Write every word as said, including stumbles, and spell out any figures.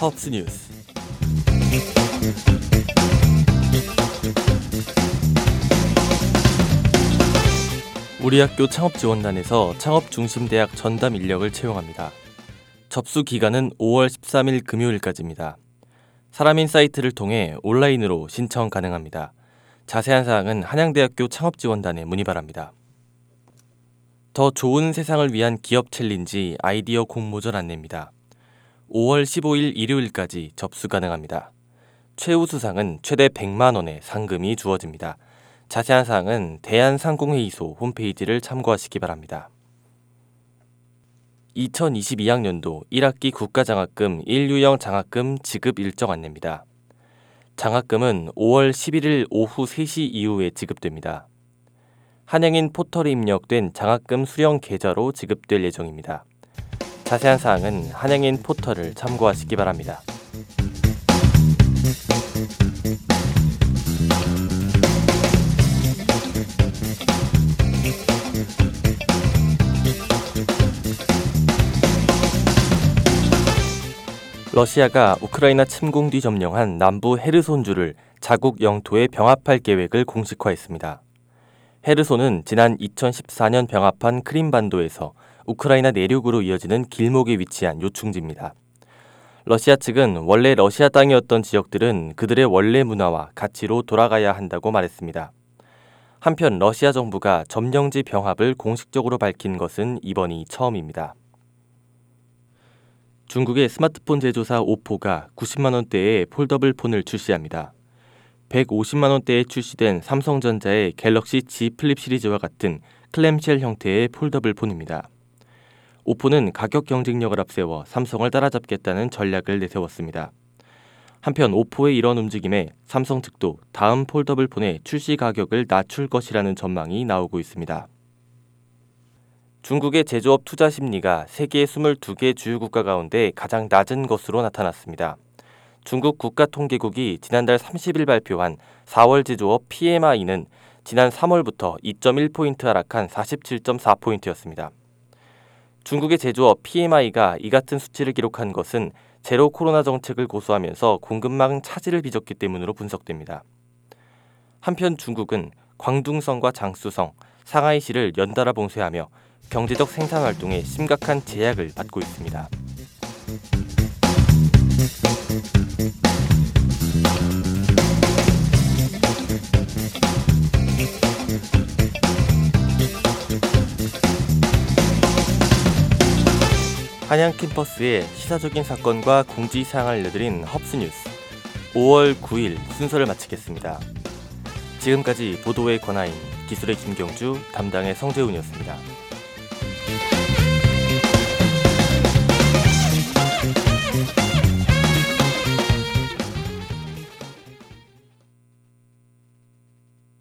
헙스 뉴스. 우리 학교 창업지원단에서 창업중심대학 전담 인력을 채용합니다. 접수 기간은 오월 십삼일 금요일까지입니다. 사람인 사이트를 통해 온라인으로 신청 가능합니다. 자세한 사항은 한양대학교 창업지원단에 문의 바랍니다. 더 좋은 세상을 위한 기업 챌린지 아이디어 공모전 안내입니다. 오월 십오일 일요일까지 접수 가능합니다. 최우수상은 최대 백만 원의 상금이 주어집니다. 자세한 사항은 대한상공회의소 홈페이지를 참고하시기 바랍니다. 이천이십이학년도 일 학기 국가장학금 일 유형 장학금 지급 일정 안내입니다. 장학금은 오월 십일일 오후 세 시 이후에 지급됩니다. 한양인 포털에 입력된 장학금 수령 계좌로 지급될 예정입니다. 자세한 사항은 한양인 포털을 참고하시기 바랍니다. 러시아가 우크라이나 침공 뒤 점령한 남부 헤르손주를 자국 영토에 병합할 계획을 공식화했습니다. 헤르손은 지난 이천십사년 병합한 크림반도에서 우크라이나 내륙으로 이어지는 길목에 위치한 요충지입니다. 러시아 측은 원래 러시아 땅이었던 지역들은 그들의 원래 문화와 가치로 돌아가야 한다고 말했습니다. 한편 러시아 정부가 점령지 병합을 공식적으로 밝힌 것은 이번이 처음입니다. 중국의 스마트폰 제조사 오포가 구십만 원대의 폴더블 폰을 출시합니다. 백오십만 원대에 출시된 삼성전자의 갤럭시 Z 플립 시리즈와 같은 클램쉘 형태의 폴더블 폰입니다. 오포는 가격 경쟁력을 앞세워 삼성을 따라잡겠다는 전략을 내세웠습니다. 한편 오포의 이런 움직임에 삼성 측도 다음 폴더블 폰의 출시 가격을 낮출 것이라는 전망이 나오고 있습니다. 중국의 제조업 투자 심리가 세계 이십이 개 주요 국가 가운데 가장 낮은 것으로 나타났습니다. 중국 국가통계국이 지난달 삼십일 발표한 사월 제조업 피엠아이는 지난 삼월부터 이 점 일 포인트 하락한 사십칠 점 사 포인트였습니다. 중국의 제조업 피엠아이가 이 같은 수치를 기록한 것은 제로 코로나 정책을 고수하면서 공급망 차질을 빚었기 때문으로 분석됩니다. 한편 중국은 광둥성과 장쑤성, 상하이시를 연달아 봉쇄하며 경제적 생산 활동에 심각한 제약을 받고 있습니다. 한양 캠퍼스의 시사적인 사건과 공지사항을 알려드린 헙스 뉴스 오월 구일 순서를 마치겠습니다. 지금까지 보도의 권하인, 기술의 김경주, 담당의 성재훈이었습니다.